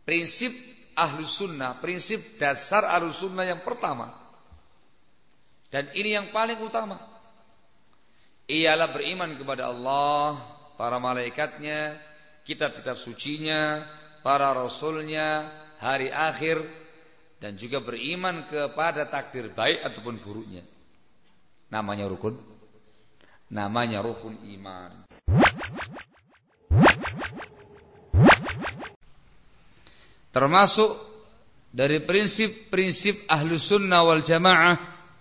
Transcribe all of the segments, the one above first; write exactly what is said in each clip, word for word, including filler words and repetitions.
prinsip Ahlus Sunnah, prinsip dasar Ahlus Sunnah yang pertama, dan ini yang paling utama, ialah beriman kepada Allah, para malaikatnya, kitab-kitab sucinya, para rasulnya, hari akhir, dan juga beriman kepada takdir baik ataupun buruknya. Namanya rukun. Namanya rukun iman. Termasuk dari prinsip-prinsip Ahlus Sunnah wal Jamaah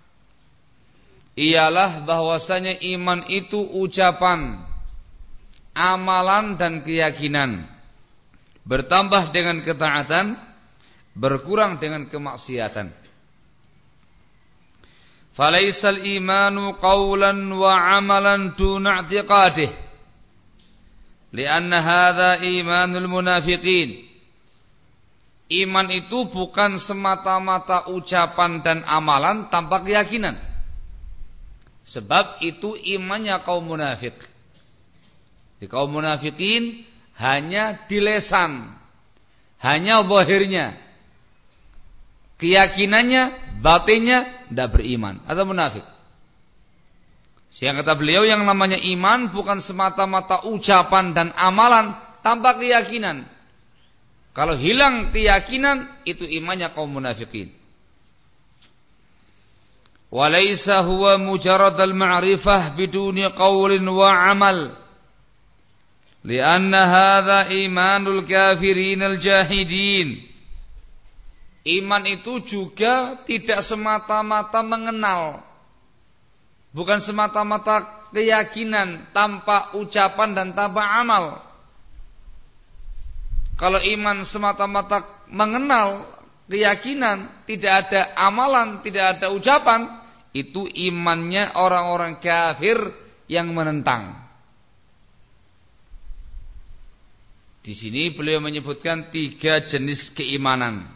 ialah bahwasanya iman itu ucapan, amalan dan keyakinan, bertambah dengan ketaatan, berkurang dengan kemaksiatan. Falaisal imanu qawlan wa amalan duna i'tiqadih, lianna hadha imanul munafiqin. Iman itu bukan semata-mata ucapan dan amalan tanpa keyakinan, sebab itu imannya kaum munafik. Di kaum munafikin hanya di lisan, hanya zahirnya, keyakinannya, batinnya tidak beriman atau munafik. Sehingga kata beliau, yang namanya iman bukan semata-mata ucapan dan amalan tanpa keyakinan. Kalau hilang keyakinan, itu imannya kaum munafikin. Walaysa huwa mujarrad al-ma'rifah biduni qawlin wa amal, lianna hadha imanul kafirin al-jahidin. Iman itu juga tidak semata-mata mengenal, bukan semata-mata keyakinan tanpa ucapan dan tanpa amal. Kalau iman semata-mata mengenal, keyakinan, tidak ada amalan, tidak ada ucapan, itu imannya orang-orang kafir yang menentang. Di sini beliau menyebutkan tiga jenis keimanan.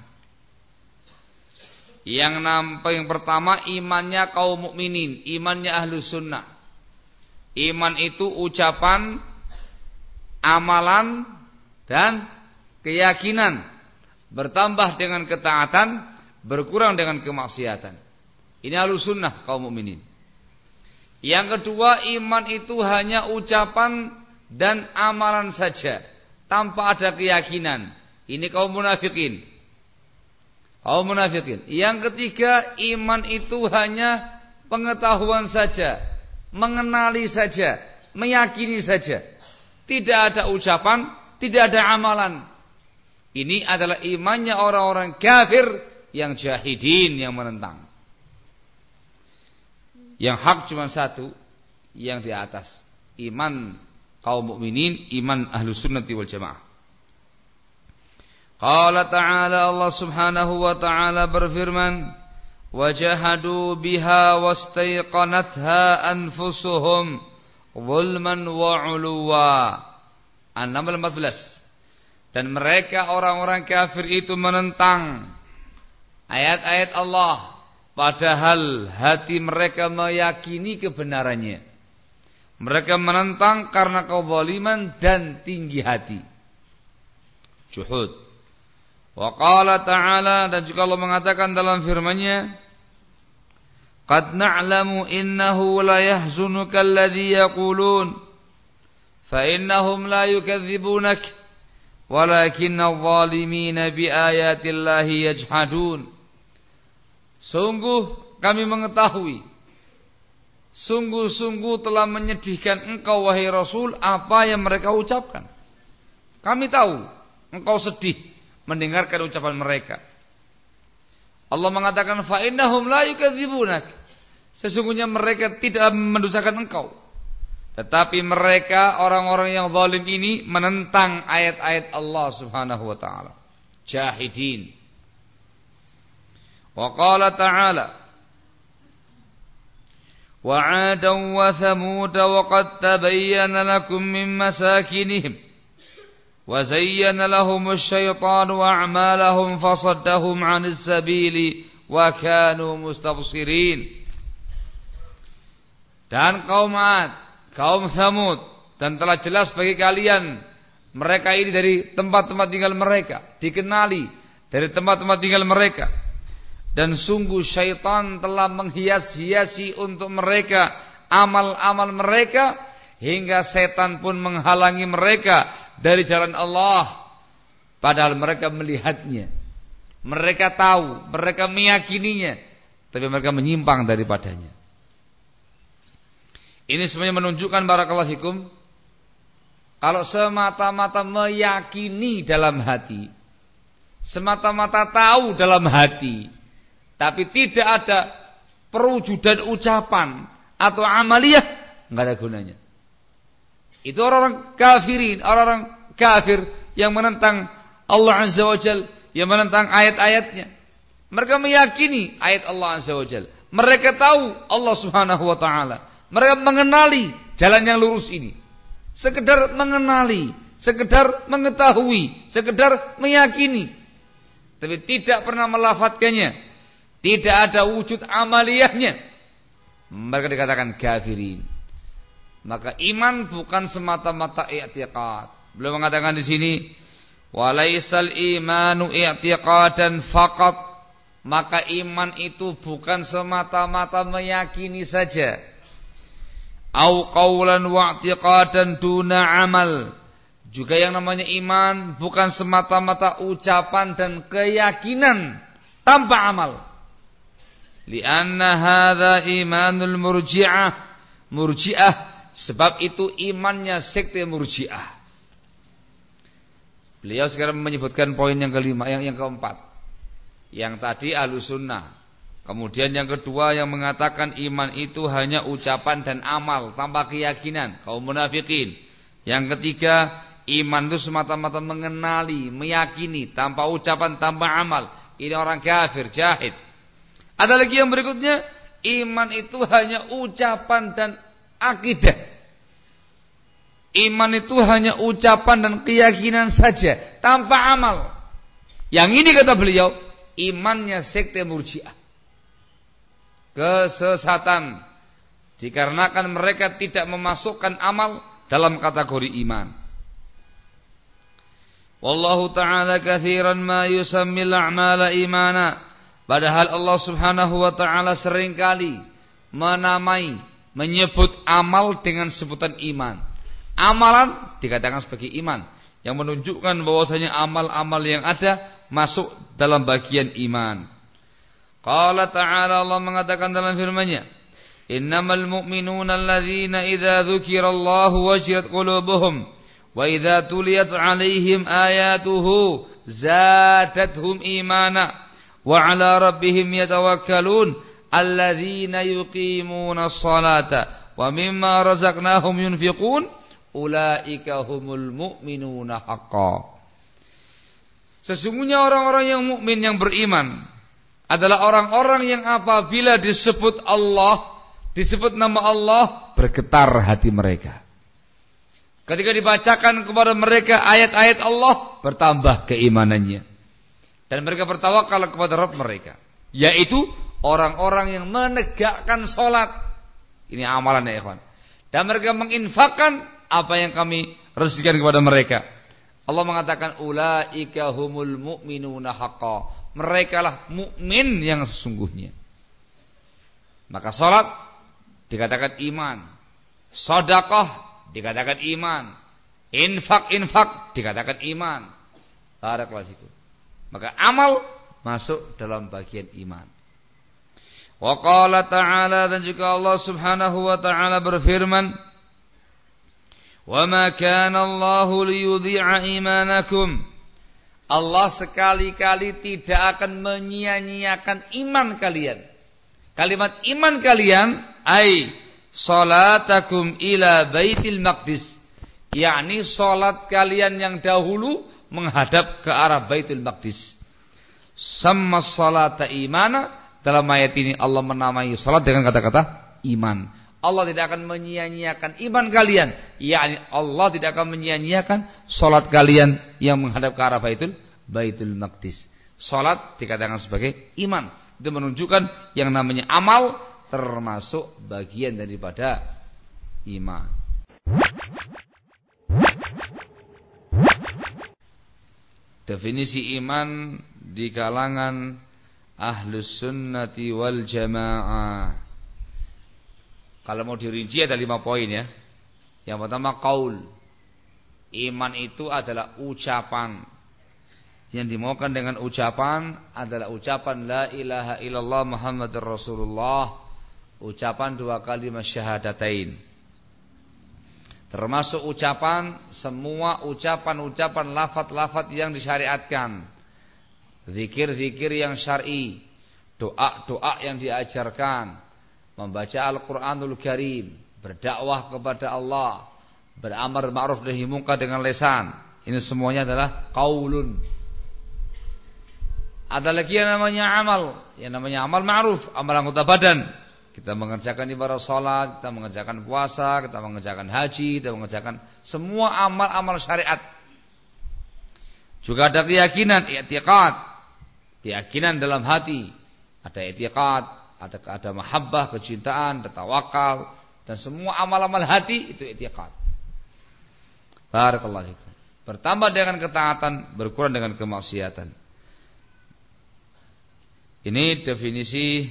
Yang nampak yang pertama, imannya kaum mukminin, imannya Ahlus Sunnah. Iman itu ucapan, amalan dan keyakinan, bertambah dengan ketaatan, berkurang dengan kemaksiatan. Ini Ahlus Sunnah kaum mukminin. Yang kedua, iman itu hanya ucapan dan amalan saja, tanpa ada keyakinan. Ini kaum munafikin. Kaum munafikin. Yang ketiga, iman itu hanya pengetahuan saja, mengenali saja, meyakini saja. Tidak ada ucapan, tidak ada amalan. Ini adalah imannya orang-orang kafir yang jahidin, yang menentang. Yang hak cuma satu, yang di atas. Iman kaum mukminin, iman Ahlus Sunnati wal Jamaah. Qala ta'ala, Allah Subhanahu wa ta'ala berfirman, wajahadu biha wastaiqanatha anfusuhum zulman wa 'uluwa. An-Naml empat belas. Dan mereka orang-orang kafir itu menentang ayat-ayat Allah, padahal hati mereka meyakini kebenarannya. Mereka menentang karena kezaliman dan tinggi hati. Juhud. Wa qala ta'ala, dan juga Allah mengatakan dalam firman-Nya, qad na'lamu innahu la yahzunuka alladhi yaqulun fa innahum la yukadzibunak walakinna adh-dhalimina biayatillahi yajhadun. Sungguh kami mengetahui, sungguh-sungguh telah menyedihkan engkau wahai Rasul apa yang mereka ucapkan. Kami tahu engkau sedih mendengarkan ucapan mereka. Allah mengatakan fa innahum la yukadzibunak. Sesungguhnya mereka tidak mendustakan engkau. Tetapi mereka orang-orang yang zalim ini menentang ayat-ayat Allah Subhanahu wa taala. Jahidin. Wa qala ta'ala, wa 'adan wa thamud wa qad tabayyana lakum min masakinihim wa zayyana lahum asy-syaitanu a'malahum fasaddahum 'anis sabili wa kanu mustabsirin. Dan kaum 'Ad, kaum Thamud, dan telah jelas bagi kalian mereka ini dari tempat-tempat tinggal mereka, dikenali dari tempat-tempat tinggal mereka. Dan sungguh syaitan telah menghias-hiasi untuk mereka amal-amal mereka, hingga setan pun menghalangi mereka dari jalan Allah. Padahal mereka melihatnya, mereka tahu, mereka meyakininya, tapi mereka menyimpang daripadanya. Ini semuanya menunjukkan, barakallahu fikum, kalau semata-mata meyakini dalam hati, semata-mata tahu dalam hati, tapi tidak ada perwujudan ucapan atau amaliyah, enggak ada gunanya. Itu orang-orang kafirin, orang-orang kafir yang menentang Allah Azza wa Jalla, yang menentang ayat-ayatnya. Mereka meyakini ayat Allah Azza wa Jalla. Mereka tahu Allah Subhanahu wa taala. Mereka mengenali jalan yang lurus ini. Sekedar mengenali, sekedar mengetahui, sekedar meyakini, tapi tidak pernah melafadzkannya. Tidak ada wujud amaliyahnya. Mereka dikatakan kafirin. Maka iman bukan semata-mata i'tiqad. Beliau mengatakan di sini, walaisal imanu i'tiqadan faqat. Maka iman itu bukan semata-mata meyakini saja. Au qawlan wa i'tiqadan duna amal. Juga yang namanya iman bukan semata-mata ucapan dan keyakinan tanpa amal. Lianna hadza imanul murji'ah. Murji'ah, sebab itu imannya sekte murji'ah. Beliau sekarang menyebutkan poin yang kelima, yang yang keempat. Yang tadi ahlus sunnah. Kemudian yang kedua yang mengatakan iman itu hanya ucapan dan amal tanpa keyakinan, kaum munafikin. Yang ketiga, iman itu semata-mata mengenali, meyakini tanpa ucapan, tanpa amal. Ini orang kafir, jahid. Ada lagi yang berikutnya, iman itu hanya ucapan dan akidah. Iman itu hanya ucapan dan keyakinan saja, tanpa amal. Yang ini kata beliau, imannya sekte murji'ah. Kesesatan. Dikarenakan mereka tidak memasukkan amal dalam kategori iman. Wallahu ta'ala kathiran ma yusammil a'mala imana. Padahal Allah Subhanahu wa ta'ala seringkali menamai, menyebut amal dengan sebutan iman. Amalan dikatakan sebagai iman, yang menunjukkan bahwasanya amal-amal yang ada masuk dalam bagian iman. Qala ta'ala, Allah mengatakan dalam firman-Nya, innamal mu'minuna alladzina idza dzukirallahu wajilat qulubuhum wa idza tuliyat 'alaihim ayatuhu zadatuhum imana wa 'ala rabbihim yatawakkalun alladzina yuqimuna as-salata wa mimma razaqnahum yunfiqun ulaika humul mu'minuna haqqan. Sesungguhnya orang-orang yang mukmin yang beriman adalah orang-orang yang apabila disebut Allah, disebut nama Allah, bergetar hati mereka. Ketika dibacakan kepada mereka ayat-ayat Allah, bertambah keimanannya. Dan mereka bertawakal kepada Rabb mereka, yaitu orang-orang yang menegakkan sholat. Ini amalan ya ikhwan. Dan mereka menginfakkan apa yang kami rezekikan kepada mereka. Allah mengatakan ulaika humul mu'minuna haqqan. Mereka lah mukmin yang sesungguhnya. Maka salat dikatakan iman, sedekah dikatakan iman, infak-infak dikatakan iman. Barakallahu fikum. Maka amal masuk dalam bagian iman. Wa qala ta'ala, dan juga Allah Subhanahu wa ta'ala berfirman, wa ma kana Allahu liyudhi'a imanakum. Allah sekali-kali tidak akan menyia-nyiakan iman kalian. Kalimat iman kalian ai salatakum ila Baitul Maqdis, yakni salat kalian yang dahulu menghadap ke arah Baitul Maqdis. Sama salata imana, dalam ayat ini Allah menamai salat dengan kata-kata iman. Allah tidak akan menyia-nyiakan iman kalian, yakni Allah tidak akan menyia-nyiakan salat kalian yang menghadap ke arah Baitul Baitul Maqdis. Salat dikatakan sebagai iman. Itu menunjukkan yang namanya amal termasuk bagian daripada iman. definisi iman di kalangan Ahlus Sunnati wal Jamaah. Kalau mau dirinci ada lima poin ya. Yang pertama qaul. Iman itu adalah ucapan. Yang dimaukan dengan ucapan adalah ucapan la ilaha illallah Muhammadur Rasulullah. Ucapan dua kalimat syahadatain. Termasuk ucapan semua ucapan-ucapan lafaz-lafaz yang disyariatkan. Zikir-zikir yang syar'i, doa-doa yang diajarkan, membaca Al-Qur'anul Karim, berdakwah kepada Allah, beramar ma'ruf nahi munkar dengan lisan. Ini semuanya adalah qaulun. Ada lagi yang namanya amal, yang namanya amal ma'ruf, amal anggota badan. Kita mengerjakan ibadah salat, kita mengerjakan puasa, kita mengerjakan haji, kita mengerjakan semua amal-amal syariat. Juga ada keyakinan, i'tiqad. Keyakinan dalam hati, ada i'tiqad, ada ada mahabbah, kecintaan, ada tawakal, dan semua amal-amal hati itu i'tiqad. Barakallahu fikum. Bertambah dengan ketaatan, berkurang dengan kemaksiatan. Ini definisi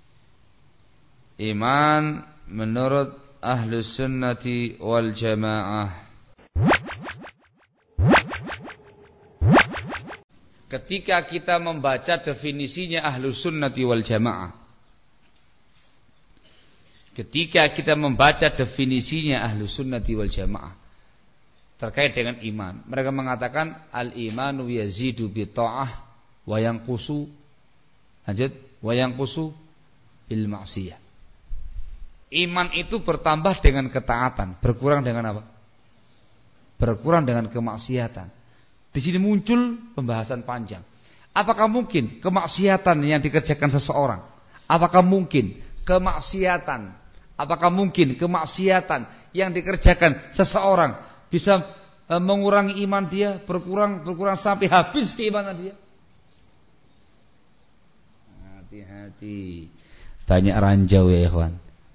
iman menurut Ahlus Sunnati wal Jamaah. Ketika kita membaca definisinya Ahlus Sunnati wal Jamaah, ketika kita membaca definisinya Ahlus Sunnati wal Jamaah terkait dengan iman, mereka mengatakan al-imanu yazidu bi ta'ah wa yanqusu, lanjut, wa yanqusu bil ma'siyah. Iman itu bertambah dengan ketaatan, berkurang dengan apa? Berkurang dengan kemaksiatan. Di sini muncul pembahasan panjang. Apakah mungkin kemaksiatan yang dikerjakan seseorang? Apakah mungkin kemaksiatan? Apakah mungkin kemaksiatan yang dikerjakan seseorang bisa e, mengurangi iman dia, berkurang berkurang sampai habis keimanan dia? Hati-hati. Banyak ranjau ya ikhwan.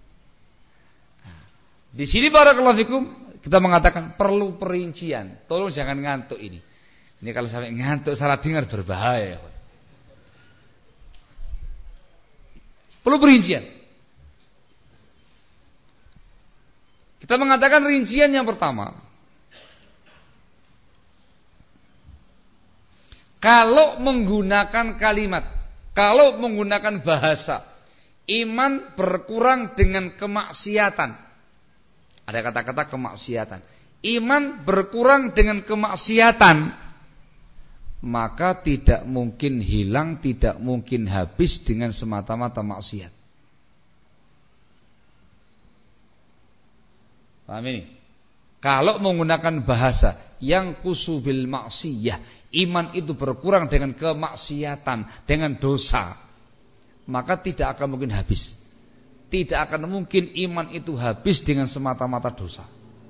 Di sini barakallahu fikum kita mengatakan perlu perincian. Tolong jangan ngantuk ini. Ini kalau sampai ngantuk salah dengar berbahaya. Perlu perincian. Kita mengatakan rincian yang pertama. Kalau menggunakan kalimat, kalau menggunakan bahasa, iman berkurang dengan kemaksiatan. Ada kata-kata kemaksiatan. Iman berkurang dengan kemaksiatan. Maka tidak mungkin hilang, tidak mungkin habis dengan semata-mata maksiat. Paham ini? Kalau menggunakan bahasa yang kusubil maksiyah, iman itu berkurang dengan kemaksiatan, dengan dosa, maka tidak akan mungkin habis. Tidak akan mungkin iman itu habis dengan semata-mata dosa.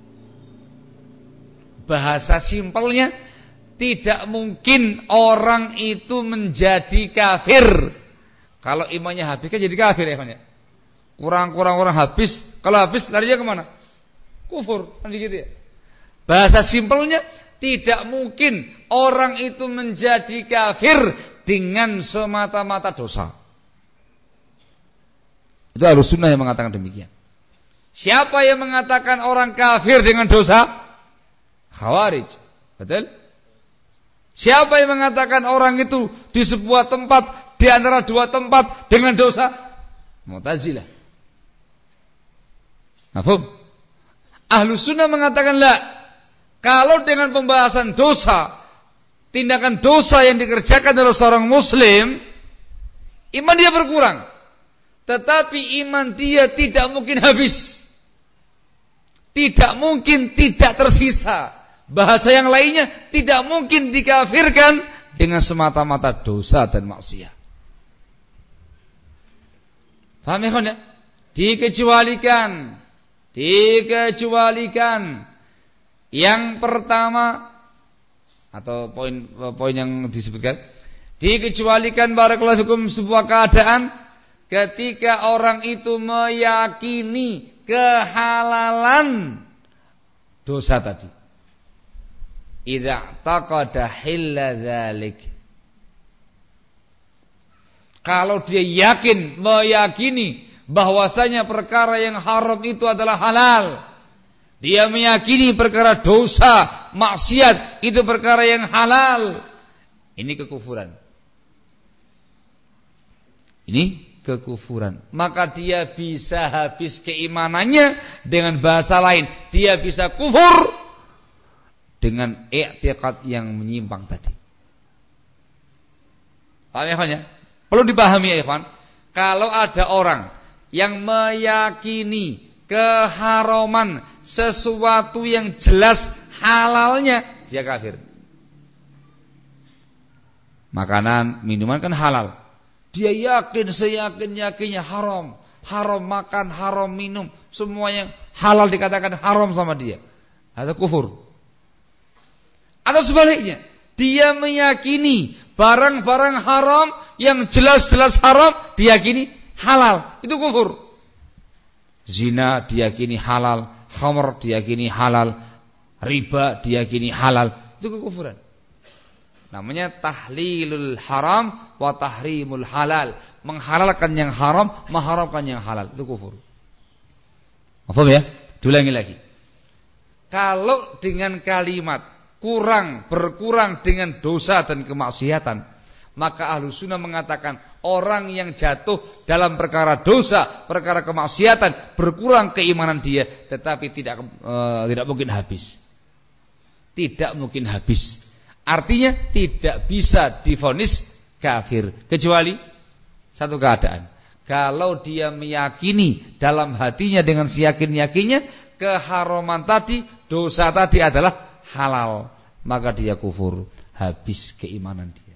Bahasa simpelnya, tidak mungkin orang itu menjadi kafir kalau imannya habis, kan jadi kafir ya. Kurang-kurang orang habis, kalau habis larinya kemana? Kufur, kan gitu ya. Bahasa simpelnya, tidak mungkin orang itu menjadi kafir dengan semata-mata dosa. Itu Ahlus Sunnah yang mengatakan demikian. Siapa yang mengatakan orang kafir dengan dosa? Khawarij. Betul? Siapa yang mengatakan orang itu di sebuah tempat, di antara dua tempat dengan dosa? Mu'tazilah. Mafhum? Ahlus Sunnah mengatakan la. Kalau dengan pembahasan dosa, tindakan dosa yang dikerjakan oleh seorang muslim, iman dia berkurang. Tetapi iman dia tidak mungkin habis. Tidak mungkin tidak tersisa. Bahasa yang lainnya, tidak mungkin dikafirkan dengan semata-mata dosa dan maksiat. Paham ya kawan ya? Dikecualikan. Dikecualikan. Yang pertama, atau poin poin yang disebutkan, dikecualikan barakallahu fikum sebuah keadaan ketika orang itu meyakini kehalalan dosa tadi. idza taqada hilla dzalik. Kalau dia yakin, meyakini bahwasanya perkara yang haram itu adalah halal, dia meyakini perkara dosa, maksiat itu perkara yang halal, ini kekufuran. Ini kekufuran. Maka dia bisa habis keimanannya dengan bahasa lain, dia bisa kufur dengan i'tiqad yang menyimpang tadi. Paham ya, ikhwan? Perlu dipahami ya, ikhwan. Kalau ada orang yang meyakini keharaman sesuatu yang jelas halalnya, dia kafir. Makanan, minuman kan halal. Dia yakin, seyakin-yakinnya haram. Haram makan, haram minum. Semua yang halal dikatakan haram sama dia. Atau kufur. Atau sebaliknya, dia meyakini barang-barang haram yang jelas-jelas haram, diyakini halal. Itu kufur. Zina diyakini halal, khamr diyakini halal, riba diyakini halal. Itu kekufuran. Namanya tahlilul haram wa tahrimul halal. Menghalalkan yang haram, mengharamkan yang halal. Itu kufur. Paham ya? Diulangi lagi. Kalau dengan kalimat kurang, berkurang dengan dosa dan kemaksiatan, maka Ahlus Sunnah mengatakan orang yang jatuh dalam perkara dosa, perkara kemaksiatan, berkurang keimanan dia, tetapi tidak e, tidak mungkin habis. Tidak mungkin habis. Artinya tidak bisa divonis kafir kecuali satu keadaan. Kalau dia meyakini dalam hatinya dengan seyakin-yakinnya keharaman tadi, dosa tadi adalah halal, maka dia kufur, habis keimanan dia.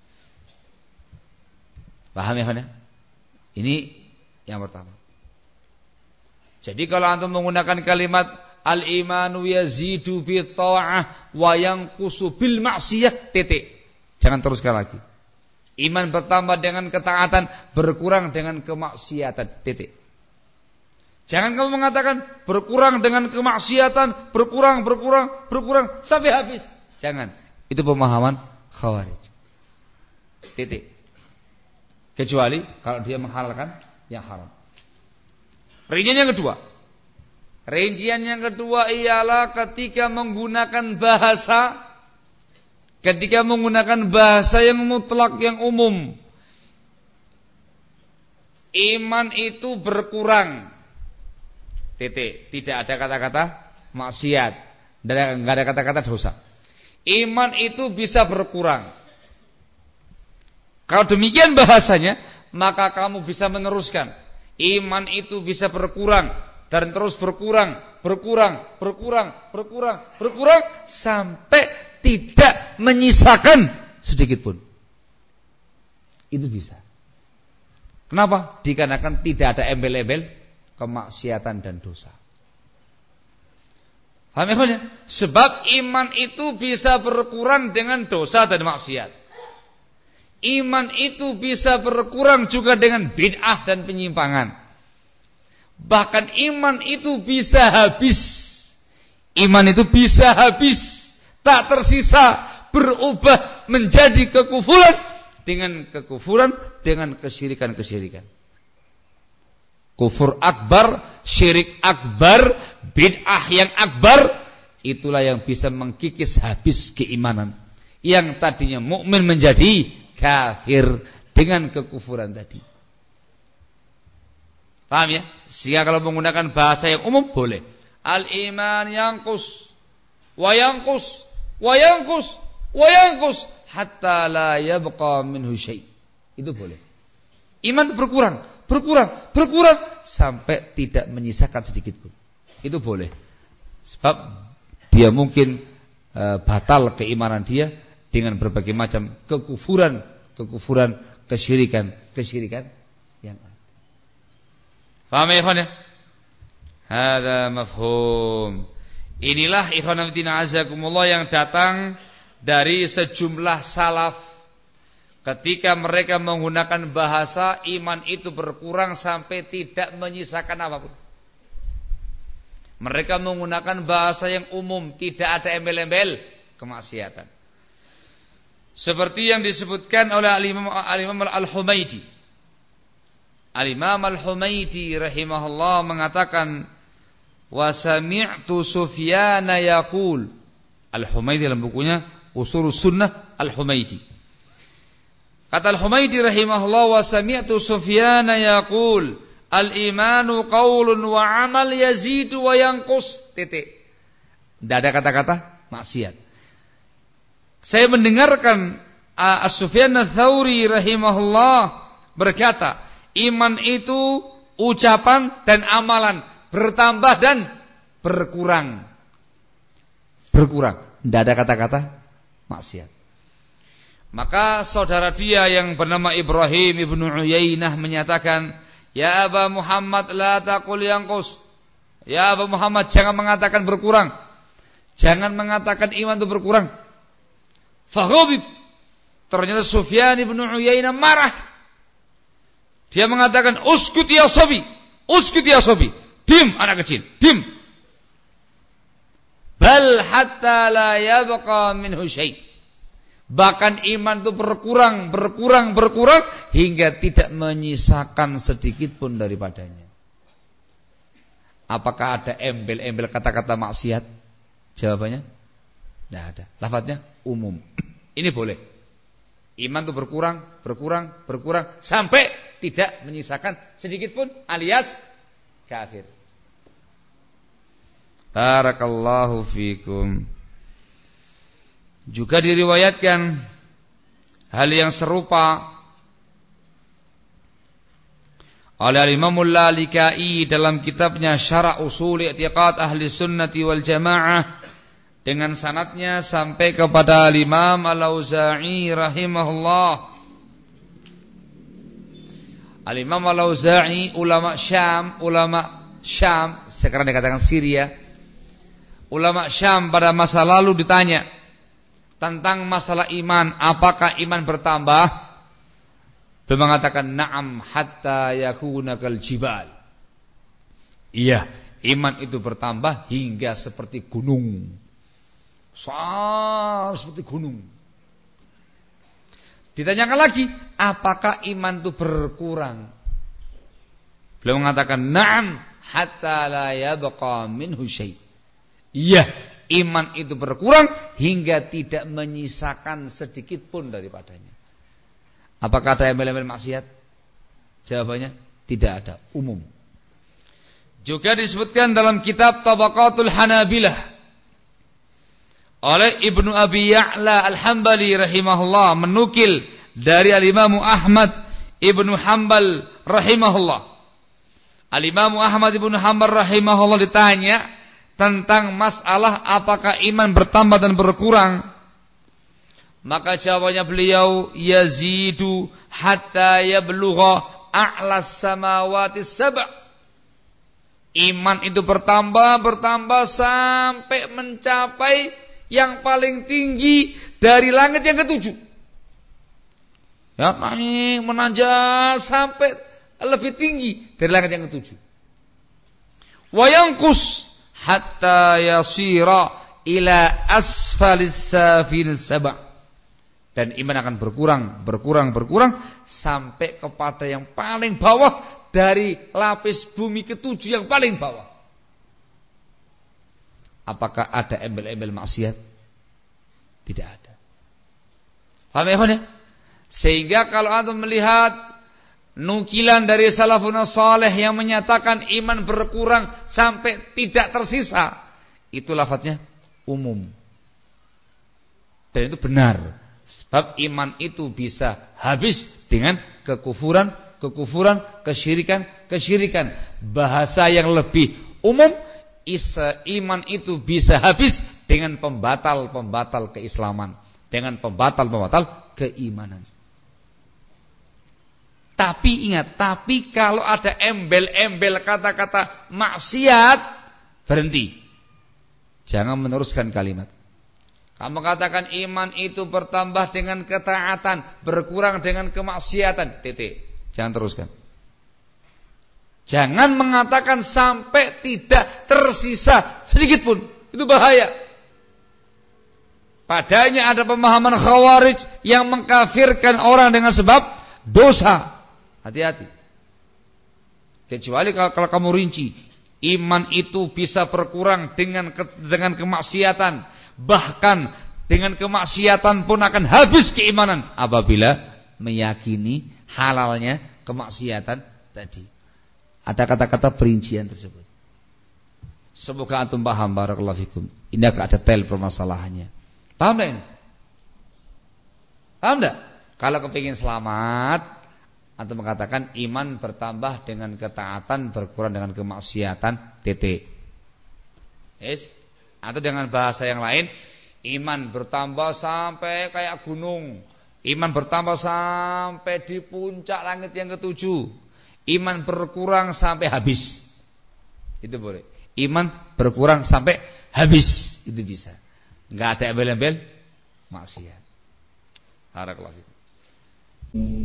Paham ya, Fana? Ini yang pertama. Jadi kalau antum menggunakan kalimat al-imanu yazidu bi ta'ah wa yanqusu bil ma'siyah, titik. Jangan teruskan lagi. Iman bertambah dengan ketaatan, berkurang dengan kemaksiatan, titik. Jangan kamu mengatakan berkurang dengan kemaksiatan, berkurang, berkurang, berkurang sampai habis. Jangan. Itu pemahaman Khawarij. Titik. Kecuali kalau dia menghalalkan yang haram. Rincian yang kedua. Rincian yang kedua ialah ketika menggunakan bahasa, ketika menggunakan bahasa yang mutlak, yang umum. Iman itu berkurang. Titik. Tidak ada kata-kata maksiat, dan enggak ada kata-kata dosa. Iman itu bisa berkurang. Kalau demikian bahasanya, maka kamu bisa meneruskan. Iman itu bisa berkurang dan terus berkurang, berkurang, berkurang, berkurang, berkurang sampai tidak menyisakan sedikit pun. Itu bisa. Kenapa? Dikarenakan tidak ada embel-embel kemaksiatan dan dosa. Paham ya? Sebab iman itu bisa berkurang dengan dosa dan maksiat. Iman itu bisa berkurang juga dengan bid'ah dan penyimpangan. Bahkan iman itu bisa habis. Iman itu bisa habis, tak tersisa, berubah menjadi kekufuran dengan kekufuran, dengan kesyirikan-kesyirikan. Kufur akbar, syirik akbar, bid'ah yang akbar, itulah yang bisa mengkikis habis keimanan. Yang tadinya mukmin menjadi kafir dengan kekufuran tadi. Paham ya? Sehingga kalau menggunakan bahasa yang umum boleh. Al-iman yanqus wa yanqus wa yanqus wa yanqus hatta la yabqa minhu syai'. Itu boleh. Iman berkurang, berkurang, berkurang sampai tidak menyisakan sedikit pun. Itu boleh. Sebab dia mungkin e, batal keimanan dia dengan berbagai macam kekufuran, kekufuran, kesyirikan, kesyirikan yang ada. Paham ya, ikhwan ya? Hada mafhum. Inilah ikhwan fillah azakumullah yang datang dari sejumlah salaf ketika mereka menggunakan bahasa iman itu berkurang sampai tidak menyisakan apapun. Mereka menggunakan bahasa yang umum, tidak ada embel-embel kemaksiatan. Seperti yang disebutkan oleh Al-Imam Al-Imam Al-Humaidi. Al-Imam Al-Humaidi rahimahullah mengatakan, wa sami'tu Sufyan yaqul. Al-Humaidi dalam bukunya Ushul Sunnah Al-Humaidi. Kata Al-Humaidi rahimahullah, wa sami'tu Sufyan yaqul, al-imanu qaulun wa amal yazidu wa yanqus. Titik. Tidak ada kata-kata maksiat. Saya mendengarkan uh, As-Sufyan Ats-Tsauri rahimahullah berkata, iman itu ucapan dan amalan, bertambah dan berkurang. Berkurang. Tidak ada kata-kata maksiat. Maka saudara dia yang bernama Ibrahim ibnu Uyainah menyatakan, ya Aba Muhammad la taqul yanqus. Ya Aba Muhammad, jangan mengatakan berkurang. Jangan mengatakan iman itu berkurang. Faghadib. Ternyata Sufyan ibnu Uyainah marah. Dia mengatakan, uskut ya sabi. Uskut ya sabi. Diam anak kecil, diam. Bal hatta la yabqa minhu syai'. Bahkan iman itu berkurang, berkurang, berkurang hingga tidak menyisakan sedikit pun daripadanya. Apakah ada embel-embel kata-kata maksiat? Jawabannya tidak ada. Lafadznya umum. Ini boleh. Iman itu berkurang, berkurang, berkurang sampai tidak menyisakan sedikit pun alias kafir. Barakallahu fikum. Juga diriwayatkan hal yang serupa oleh Imam Al-Lalikai dalam kitabnya Syarah Ushul I'tiqad Ahli Sunnati wal Jamaah dengan sanadnya sampai kepada Imam Al-Auza'i rahimahullah. Al-Imam Al-Auza'i ulama Syam, ulama Syam sekarang dikatakan Syria. Ulama Syam pada masa lalu ditanya tentang masalah iman, apakah iman bertambah? Beliau mengatakan na'am hatta yakuna kal jibal. Iya, iman itu bertambah hingga seperti gunung. Besar seperti gunung. Ditanyakan lagi, apakah iman itu berkurang? Beliau mengatakan na'am hatta la yabqa minhu syai'. Iya, iman itu berkurang hingga tidak menyisakan sedikit pun daripadanya. Apakah ada embel-embel maksiat? Jawabannya tidak ada, umum. Juga disebutkan dalam kitab Tabaqatul Hanabilah oleh Ibnu Abi Ya'la Al-Hambali rahimahullah menukil dari Al-Imam Ahmad Ibnu Hanbal rahimahullah. Al-Imam Ahmad Ibnu Hanbal rahimahullah ditanya tentang masalah apakah iman bertambah dan berkurang, maka jawabannya beliau yazidu hatta yablugha a'las samawati sab'. Iman itu bertambah bertambah sampai mencapai yang paling tinggi dari langit yang ketujuh. Ya, naik menanjak sampai lebih tinggi dari langit yang ketujuh. Wa yanqus hatta yasira ila asfalis safin sab'. Dan iman akan berkurang, berkurang, berkurang sampai kepada yang paling bawah dari lapis bumi ketujuh yang paling bawah. Apakah ada embel-embel maksiat? Tidak ada. Paham ya? Sehingga kalau antum melihat nukilan dari salafun saleh yang menyatakan iman berkurang sampai tidak tersisa, itu lafadznya umum. Dan itu benar. Sebab iman itu bisa habis dengan kekufuran, kekufuran, kesyirikan, kesyirikan. Bahasa yang lebih umum, isa, iman itu bisa habis dengan pembatal-pembatal keislaman, dengan pembatal-pembatal keimanan. Tapi ingat, tapi kalau ada embel-embel kata-kata maksiat, berhenti. Jangan meneruskan kalimat. Kamu katakan iman itu bertambah dengan ketaatan, berkurang dengan kemaksiatan. Titik. Jangan teruskan. Jangan mengatakan sampai tidak tersisa sedikit pun. Itu bahaya. padanya ada pemahaman Khawarij yang mengkafirkan orang dengan sebab dosa. Hati-hati. Kecuali kalau, kalau kamu rinci, iman itu bisa berkurang dengan ke, dengan kemaksiatan, bahkan dengan kemaksiatan pun akan habis keimanan apabila meyakini halalnya kemaksiatan tadi. Ada kata-kata perincian tersebut. Semoga antum paham, barakallahu fikum. Ini agak detail permasalahannya. Paham tak ini? Paham tak? Kalau kepingin selamat, antum mengatakan iman bertambah dengan ketaatan, berkurang dengan kemaksiatan, titik. Yes? Atau dengan bahasa yang lain, iman bertambah sampai kayak gunung, iman bertambah sampai di puncak langit yang ketujuh, iman berkurang sampai habis. Itu boleh. Iman berkurang sampai habis, itu bisa. Enggak ada embel-embel maksiat. Barakallahu fikum.